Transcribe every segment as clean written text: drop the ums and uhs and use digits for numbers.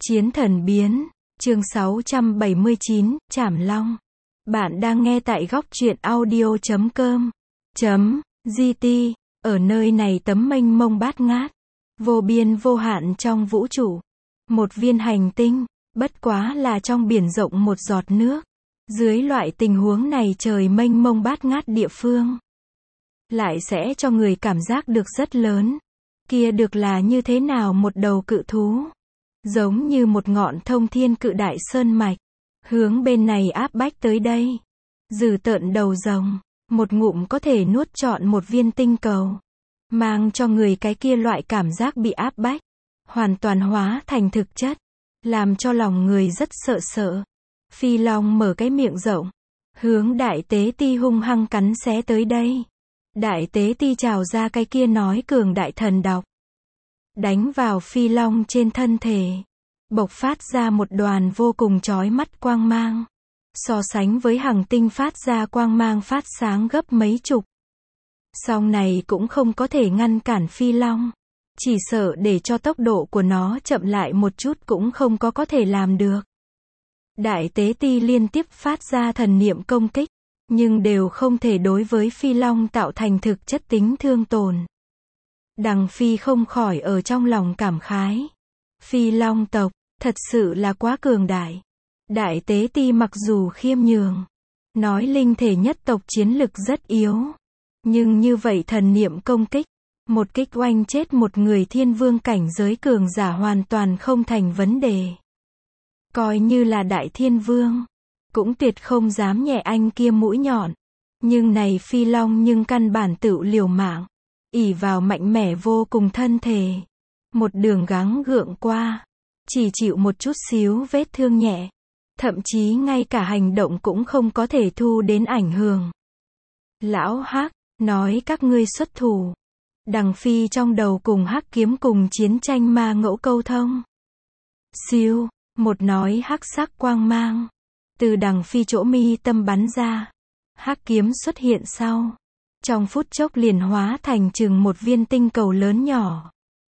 Chiến thần biến, chương 679, Trảm Long. Bạn đang nghe tại góc truyện audio.com.gt, ở nơi này tấm mênh mông bát ngát, vô biên vô hạn trong vũ trụ. Một viên hành tinh, bất quá là trong biển rộng một giọt nước. Dưới loại tình huống này trời mênh mông bát ngát địa phương, lại sẽ cho người cảm giác được rất lớn. Kia được là như thế nào một đầu cự thú, giống như một ngọn thông thiên cự đại sơn mạch, hướng bên này áp bách tới đây. Dử tợn đầu rồng, một ngụm có thể nuốt trọn một viên tinh cầu, mang cho người cái kia loại cảm giác bị áp bách, hoàn toàn hóa thành thực chất, làm cho lòng người rất sợ sợ. Phi Long mở cái miệng rộng, hướng Đại Tế Ti hung hăng cắn xé tới đây. Đại Tế Ti trào ra cái kia nói cường đại thần độc, đánh vào Phi Long trên thân thể, bộc phát ra một đoàn vô cùng chói mắt quang mang. So sánh với hằng tinh phát ra quang mang phát sáng gấp mấy chục. Song này cũng không có thể ngăn cản Phi Long. Chỉ sợ để cho tốc độ của nó chậm lại một chút cũng không có thể làm được. Đại Tế Ti liên tiếp phát ra thần niệm công kích, nhưng đều không thể đối với Phi Long tạo thành thực chất tính thương tổn. Đằng Phi không khỏi ở trong lòng cảm khái. Phi Long tộc, thật sự là quá cường đại. Đại Tế Ti mặc dù khiêm nhường, nói linh thể nhất tộc chiến lực rất yếu, nhưng như vậy thần niệm công kích, một kích oanh chết một người thiên vương cảnh giới cường giả hoàn toàn không thành vấn đề. Coi như là đại thiên vương, cũng tuyệt không dám nhẹ anh kia mũi nhọn. Nhưng này Phi Long nhưng căn bản tựu liều mạng, ỷ vào mạnh mẽ vô cùng thân thể, một đường gắng gượng qua, chỉ chịu một chút xíu vết thương nhẹ, thậm chí ngay cả hành động cũng không có thể thu đến ảnh hưởng. Lão Hắc, nói các ngươi xuất thủ. Đằng Phi trong đầu cùng Hắc Kiếm cùng chiến tranh ma ngẫu câu thông. Siêu, một nói hắc sắc quang mang từ đằng Phi chỗ mi tâm bắn ra. Hắc Kiếm xuất hiện sau, trong phút chốc liền hóa thành chừng một viên tinh cầu lớn nhỏ,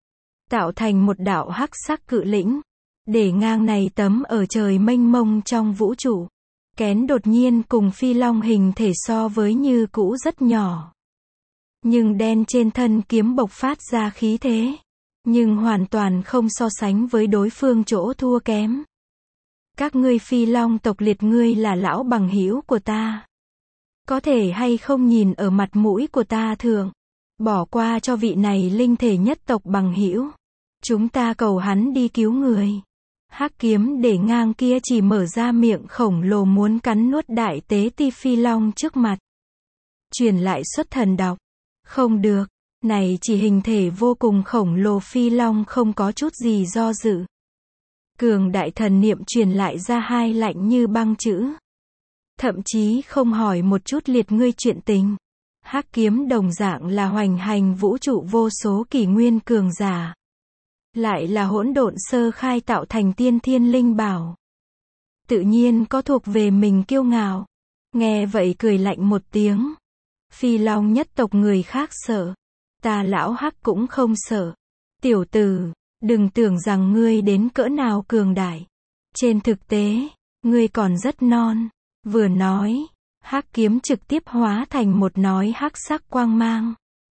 tạo thành một đạo hắc sắc cự lĩnh, để ngang này tấm ở trời mênh mông trong vũ trụ. Kén đột nhiên cùng Phi Long hình thể so với như cũ rất nhỏ, nhưng đen trên thân kiếm bộc phát ra khí thế, nhưng hoàn toàn không so sánh với đối phương chỗ thua kém. Các ngươi Phi Long tộc liệt, ngươi là lão bằng hữu của ta, có thể hay không nhìn ở mặt mũi của ta thượng, bỏ qua cho vị này linh thể nhất tộc bằng hữu, chúng ta cầu hắn đi cứu người. Hắc Kiếm để ngang kia chỉ mở ra miệng khổng lồ muốn cắn nuốt Đại Tế Ti Phi Long trước mặt. Truyền lại xuất thần độc. Không được, này chỉ hình thể vô cùng khổng lồ Phi Long không có chút gì do dự. Cường đại thần niệm truyền lại ra hai lạnh như băng chữ. Thậm chí không hỏi một chút liệt ngươi chuyện tình. Hắc Kiếm đồng dạng là hoành hành vũ trụ vô số kỷ nguyên cường giả, lại là hỗn độn sơ khai tạo thành tiên thiên linh bảo, tự nhiên có thuộc về mình kiêu ngạo. Nghe vậy cười lạnh một tiếng. Phi Long nhất tộc người khác sợ, ta lão Hắc cũng không sợ. Tiểu tử, đừng tưởng rằng ngươi đến cỡ nào cường đại, trên thực tế ngươi còn rất non. Vừa nói, Hắc Kiếm trực tiếp hóa thành một nói hắc sắc quang mang,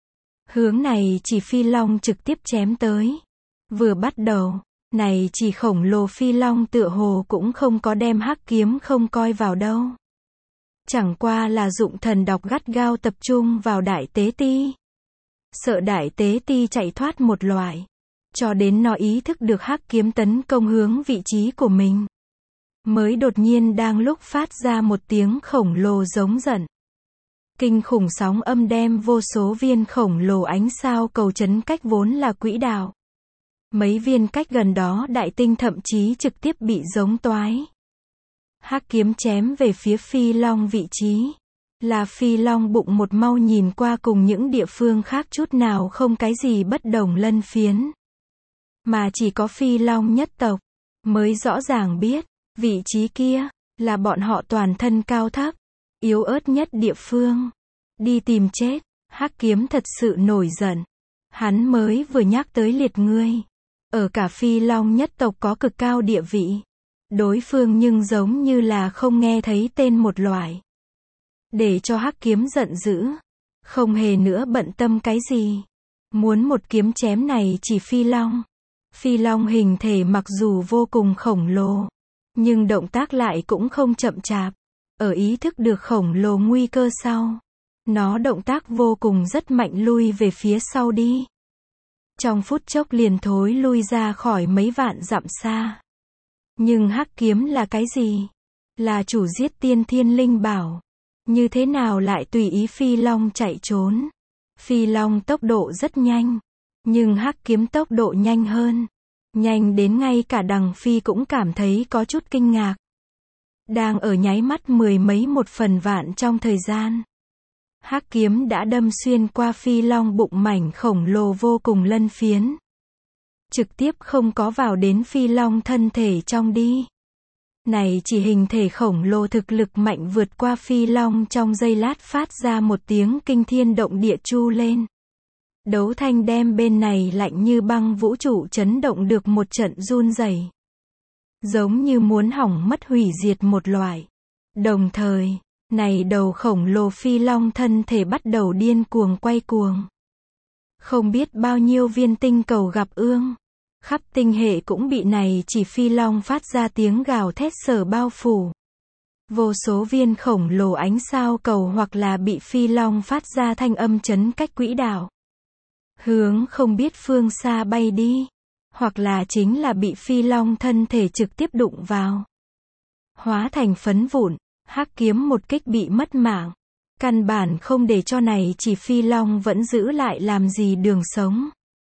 hướng này chỉ Phi Long trực tiếp chém tới. Vừa bắt đầu, này chỉ khổng lồ Phi Long tựa hồ cũng không có đem Hắc Kiếm không coi vào đâu, chẳng qua là dụng thần độc gắt gao tập trung vào Đại Tế Ti, sợ Đại Tế Ti chạy thoát một loại, cho đến nó ý thức được Hắc Kiếm tấn công hướng vị trí của mình, mới đột nhiên đang lúc phát ra một tiếng khổng lồ giống giận. Kinh khủng sóng âm đem vô số viên khổng lồ ánh sao cầu chấn cách vốn là quỹ đạo. Mấy viên cách gần đó đại tinh thậm chí trực tiếp bị giống toái. Hắc Kiếm chém về phía Phi Long vị trí, là Phi Long bụng một mau nhìn qua cùng những địa phương khác chút nào không cái gì bất đồng lân phiến. Mà chỉ có Phi Long nhất tộc mới rõ ràng biết, vị trí kia là bọn họ toàn thân cao thấp, yếu ớt nhất địa phương. Đi tìm chết. Hắc Kiếm thật sự nổi giận. Hắn mới vừa nhắc tới liệt ngươi, ở cả Phi Long nhất tộc có cực cao địa vị. Đối phương nhưng giống như là không nghe thấy tên một loại. Để cho Hắc Kiếm giận dữ. Không hề nữa bận tâm cái gì. Muốn một kiếm chém này chỉ Phi Long. Phi Long hình thể mặc dù vô cùng khổng lồ, nhưng động tác lại cũng không chậm chạp. Ở ý thức được khổng lồ nguy cơ sau, nó động tác vô cùng rất mạnh lui về phía sau đi. Trong phút chốc liền thối lui ra khỏi mấy vạn dặm xa. Nhưng Hắc Kiếm là cái gì? Là chủ giết tiên thiên linh bảo. Như thế nào lại tùy ý Phi Long chạy trốn? Phi Long tốc độ rất nhanh, nhưng Hắc Kiếm tốc độ nhanh hơn. Nhanh đến ngay cả Đằng Phi cũng cảm thấy có chút kinh ngạc. Đang ở nháy mắt mười mấy một phần vạn trong thời gian. Hắc Kiếm đã đâm xuyên qua Phi Long bụng mảnh khổng lồ vô cùng lân phiến. Trực tiếp không có vào đến Phi Long thân thể trong đi. Này chỉ hình thể khổng lồ thực lực mạnh vượt qua Phi Long trong giây lát phát ra một tiếng kinh thiên động địa chu lên. Đấu thanh đem bên này lạnh như băng vũ trụ chấn động được một trận run rẩy. Giống như muốn hỏng mất hủy diệt một loại. Đồng thời, này đầu khổng lồ Phi Long thân thể bắt đầu điên cuồng quay cuồng. Không biết bao nhiêu viên tinh cầu gặp ương. Khắp tinh hệ cũng bị này chỉ Phi Long phát ra tiếng gào thét sở bao phủ. Vô số viên khổng lồ ánh sao cầu hoặc là bị Phi Long phát ra thanh âm chấn cách quỹ đạo. Hướng không biết phương xa bay đi. Hoặc là chính là bị Phi Long thân thể trực tiếp đụng vào. Hóa thành phấn vụn, Hắc Kiếm một kích bị mất mạng. Căn bản không để cho này chỉ Phi Long vẫn giữ lại làm gì đường sống.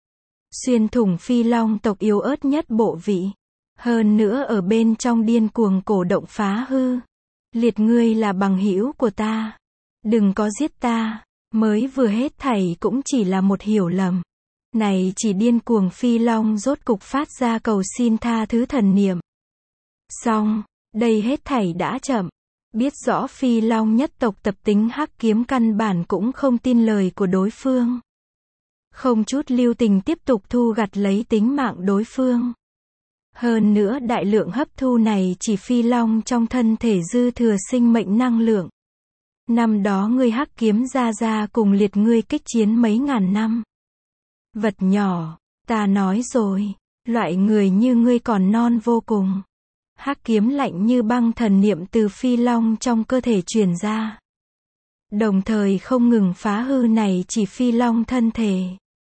Xuyên thủng Phi Long tộc yếu ớt nhất bộ vị. Hơn nữa ở bên trong điên cuồng cổ động phá hư. Liệt ngươi là bằng hữu của ta. Đừng có giết ta. Mới vừa hết thảy cũng chỉ là một hiểu lầm. Này chỉ điên cuồng Phi Long rốt cục phát ra cầu xin tha thứ thần niệm. Xong, đây hết thảy đã chậm. Biết rõ Phi Long nhất tộc tập tính Hắc Kiếm căn bản cũng không tin lời của đối phương. Không chút lưu tình tiếp tục thu gặt lấy tính mạng đối phương. Hơn nữa đại lượng hấp thu này chỉ Phi Long trong thân thể dư thừa sinh mệnh năng lượng. Năm đó ngươi Hắc Kiếm ra cùng liệt ngươi kích chiến mấy ngàn năm. Vật nhỏ, ta nói rồi, loại người như ngươi còn non vô cùng. Hắc Kiếm lạnh như băng thần niệm từ Phi Long trong cơ thể truyền ra. Đồng thời không ngừng phá hư này chỉ Phi Long thân thể.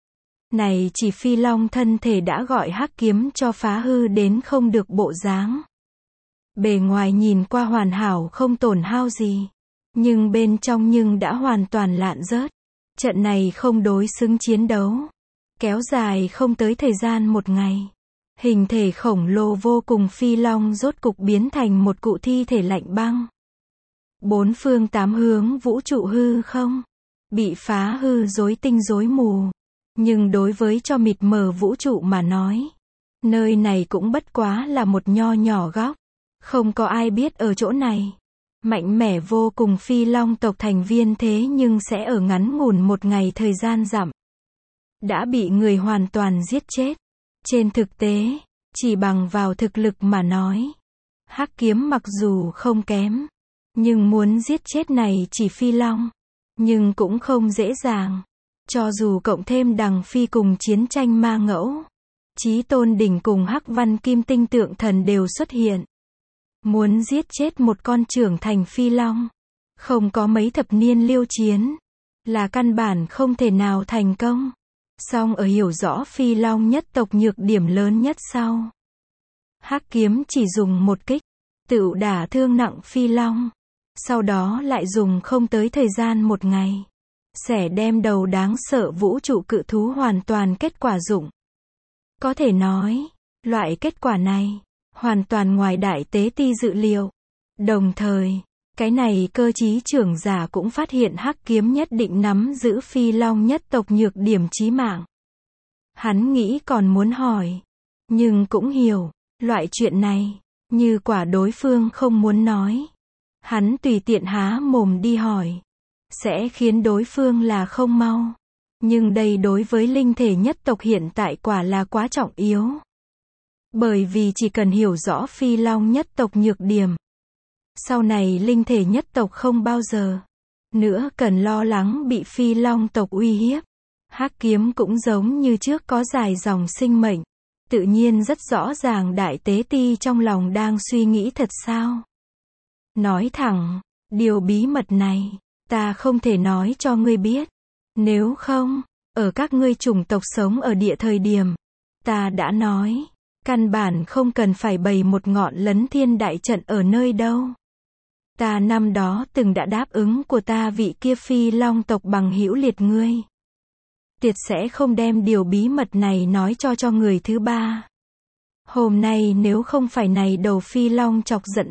Này chỉ Phi Long thân thể đã gọi Hắc Kiếm cho phá hư đến không được bộ dáng. Bề ngoài nhìn qua hoàn hảo không tổn hao gì. Nhưng bên trong nhưng đã hoàn toàn lạn rớt. Trận này không đối xứng chiến đấu. Kéo dài không tới thời gian một ngày. Hình thể khổng lồ vô cùng Phi Long rốt cục biến thành một cụ thi thể lạnh băng. Bốn phương tám hướng vũ trụ hư không. Bị phá hư rối tinh rối mù. Nhưng đối với cho mịt mờ vũ trụ mà nói. Nơi này cũng bất quá là một nho nhỏ góc. Không có ai biết ở chỗ này. Mạnh mẽ vô cùng Phi Long tộc thành viên thế nhưng sẽ ở ngắn ngủn một ngày thời gian dặm. Đã bị người hoàn toàn giết chết. Trên thực tế, chỉ bằng vào thực lực mà nói. Hắc Kiếm mặc dù không kém. Nhưng muốn giết chết này chỉ Phi Long. Nhưng cũng không dễ dàng. Cho dù cộng thêm Đằng Phi cùng chiến tranh ma ngẫu. Chí Tôn đỉnh cùng Hắc Văn Kim Tinh tượng thần đều xuất hiện. Muốn giết chết một con trưởng thành Phi Long. Không có mấy thập niên liêu chiến. Là căn bản không thể nào thành công. Song ở hiểu rõ Phi Long nhất tộc nhược điểm lớn nhất sau. Hắc Kiếm chỉ dùng một kích. Tựu đả thương nặng Phi Long. Sau đó lại dùng không tới thời gian một ngày. Sẽ đem đầu đáng sợ vũ trụ cự thú hoàn toàn kết quả dụng. Có thể nói, loại kết quả này. Hoàn toàn ngoài đại tế ti dự liệu. Đồng thời, cái này cơ trí trưởng giả cũng phát hiện Hắc Kiếm nhất định nắm giữ Phi Long nhất tộc nhược điểm chí mạng. Hắn nghĩ còn muốn hỏi. Nhưng cũng hiểu, loại chuyện này, như quả đối phương không muốn nói. Hắn tùy tiện há mồm đi hỏi. Sẽ khiến đối phương là không mau. Nhưng đây đối với linh thể nhất tộc hiện tại quả là quá trọng yếu. Bởi vì chỉ cần hiểu rõ Phi Long nhất tộc nhược điểm, sau này linh thể nhất tộc không bao giờ nữa cần lo lắng bị Phi Long tộc uy hiếp. Hắc kiếm cũng giống như trước có dài dòng sinh mệnh, tự nhiên rất rõ ràng Đại Tế Ti trong lòng đang suy nghĩ thật sao. Nói thẳng, điều bí mật này, ta không thể nói cho ngươi biết. Nếu không, ở các ngươi chủng tộc sống ở địa thời điểm, ta đã nói, căn bản không cần phải bày một ngọn lấn thiên đại trận ở nơi đâu. Ta năm đó từng đã đáp ứng của ta vị kia Phi Long tộc bằng hữu liệt ngươi. Tuyệt sẽ không đem điều bí mật này nói cho người thứ ba. Hôm nay nếu không phải này đầu Phi Long chọc giận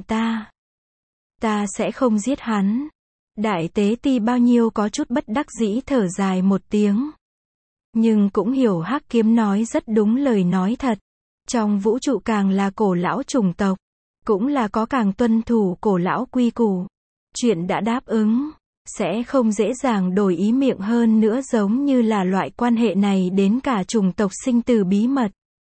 ta sẽ không giết hắn. Đại Tế Ti bao nhiêu có chút bất đắc dĩ thở dài một tiếng. Nhưng cũng hiểu Hắc kiếm nói rất đúng lời nói thật. Trong vũ trụ càng là cổ lão chủng tộc, cũng là có càng tuân thủ cổ lão quy củ. Chuyện đã đáp ứng, sẽ không dễ dàng đổi ý miệng, hơn nữa giống như là loại quan hệ này đến cả chủng tộc sinh tử bí mật.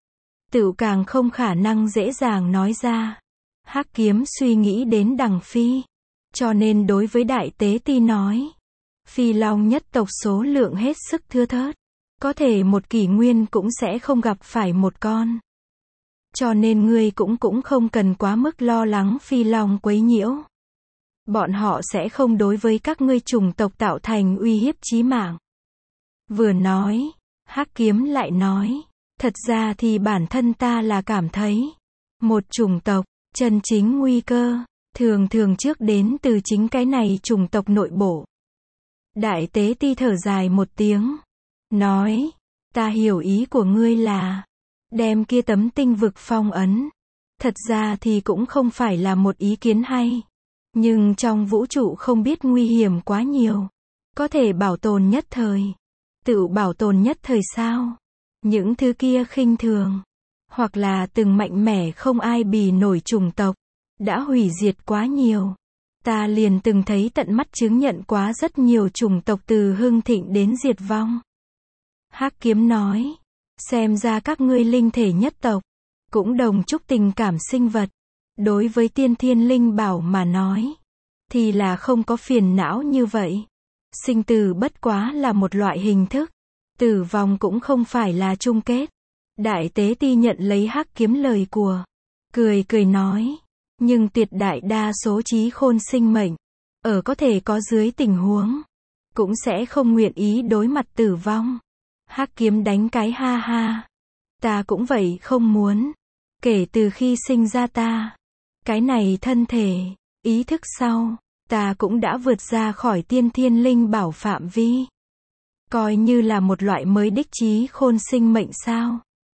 Tự càng không khả năng dễ dàng nói ra. Hắc kiếm suy nghĩ đến Đằng Phi. Cho nên đối với Đại Tế Ti nói, Phi Long nhất tộc số lượng hết sức thưa thớt. Có thể một kỷ nguyên cũng sẽ không gặp phải một con. Cho nên ngươi cũng không cần quá mức lo lắng Phi Long quấy nhiễu. Bọn họ sẽ không đối với các ngươi chủng tộc tạo thành uy hiếp chí mạng. Vừa nói, Hắc kiếm lại nói, thật ra thì bản thân ta là cảm thấy, một chủng tộc, chân chính nguy cơ, thường trước đến từ chính cái này chủng tộc nội bộ. Đại Tế Ti thở dài một tiếng, nói, ta hiểu ý của ngươi là, đem kia tấm tinh vực phong ấn. Thật ra thì cũng không phải là một ý kiến hay. Nhưng trong vũ trụ không biết nguy hiểm quá nhiều. Có thể bảo tồn nhất thời. Tự bảo tồn nhất thời sao? Những thứ kia khinh thường, hoặc là từng mạnh mẽ không ai bì nổi chủng tộc, đã hủy diệt quá nhiều. Ta liền từng thấy tận mắt chứng nhận quá rất nhiều chủng tộc từ hưng thịnh đến diệt vong. Hắc kiếm nói, xem ra các ngươi linh thể nhất tộc, cũng đồng chúc tình cảm sinh vật. Đối với tiên thiên linh bảo mà nói, thì là không có phiền não như vậy. Sinh tử bất quá là một loại hình thức. Tử vong cũng không phải là chung kết. Đại Tế Ti nhận lấy Hắc kiếm lời của. Cười nói. Nhưng tuyệt đại đa số trí khôn sinh mệnh, ở có thể có dưới tình huống, cũng sẽ không nguyện ý đối mặt tử vong. Hắc kiếm đánh cái ha ha. Ta cũng vậy không muốn. Kể từ khi sinh ra ta, cái này thân thể, ý thức sau, ta cũng đã vượt ra khỏi tiên thiên linh bảo phạm vi. Coi như là một loại mới đích trí khôn sinh mệnh sao.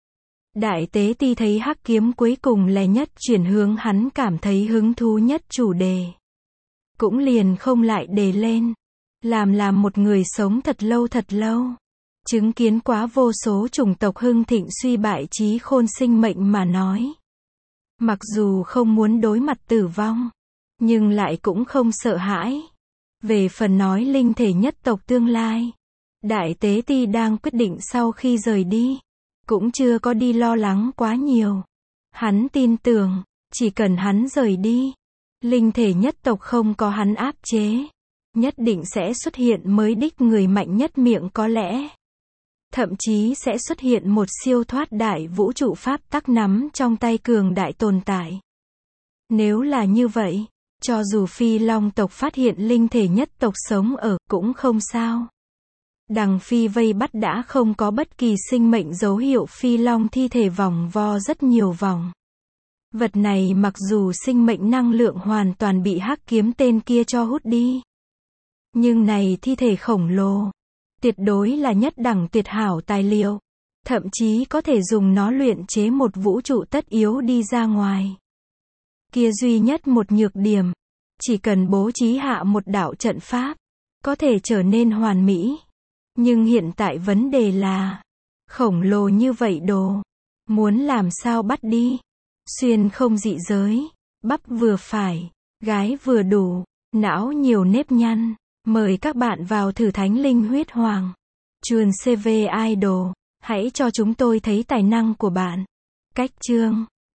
Đại Tế Ti thấy Hắc kiếm cuối cùng là nhất chuyển hướng hắn cảm thấy hứng thú nhất chủ đề. Cũng liền không lại đề lên. Làm một người sống thật lâu. Chứng kiến quá vô số chủng tộc hưng thịnh suy bại trí khôn sinh mệnh mà nói. Mặc dù không muốn đối mặt tử vong, nhưng lại cũng không sợ hãi. Về phần nói linh thể nhất tộc tương lai, Đại Tế Ti đang quyết định sau khi rời đi, cũng chưa có đi lo lắng quá nhiều. Hắn tin tưởng, chỉ cần hắn rời đi, linh thể nhất tộc không có hắn áp chế, nhất định sẽ xuất hiện mới đích người mạnh nhất miệng có lẽ. Thậm chí sẽ xuất hiện một siêu thoát đại vũ trụ pháp tắc nắm trong tay cường đại tồn tại. Nếu là như vậy, cho dù Phi Long tộc phát hiện linh thể nhất tộc sống ở, cũng không sao. Đằng Phi vây bắt đã không có bất kỳ sinh mệnh dấu hiệu Phi Long thi thể vòng vo rất nhiều vòng. Vật này mặc dù sinh mệnh năng lượng hoàn toàn bị Hắc kiếm tên kia cho hút đi. Nhưng này thi thể khổng lồ, tuyệt đối là nhất đẳng tuyệt hảo tài liệu. Thậm chí có thể dùng nó luyện chế một vũ trụ tất yếu đi ra ngoài. Kia duy nhất một nhược điểm, chỉ cần bố trí hạ một đạo trận pháp, có thể trở nên hoàn mỹ. Nhưng hiện tại vấn đề là, khổng lồ như vậy đồ, muốn làm sao bắt đi? Xuyên không dị giới, bắp vừa phải, gái vừa đủ, não nhiều nếp nhăn. Mời các bạn vào thử Thánh Linh Huyết Hoàng. Chuồn CV Idol, hãy cho chúng tôi thấy tài năng của bạn. Cách chương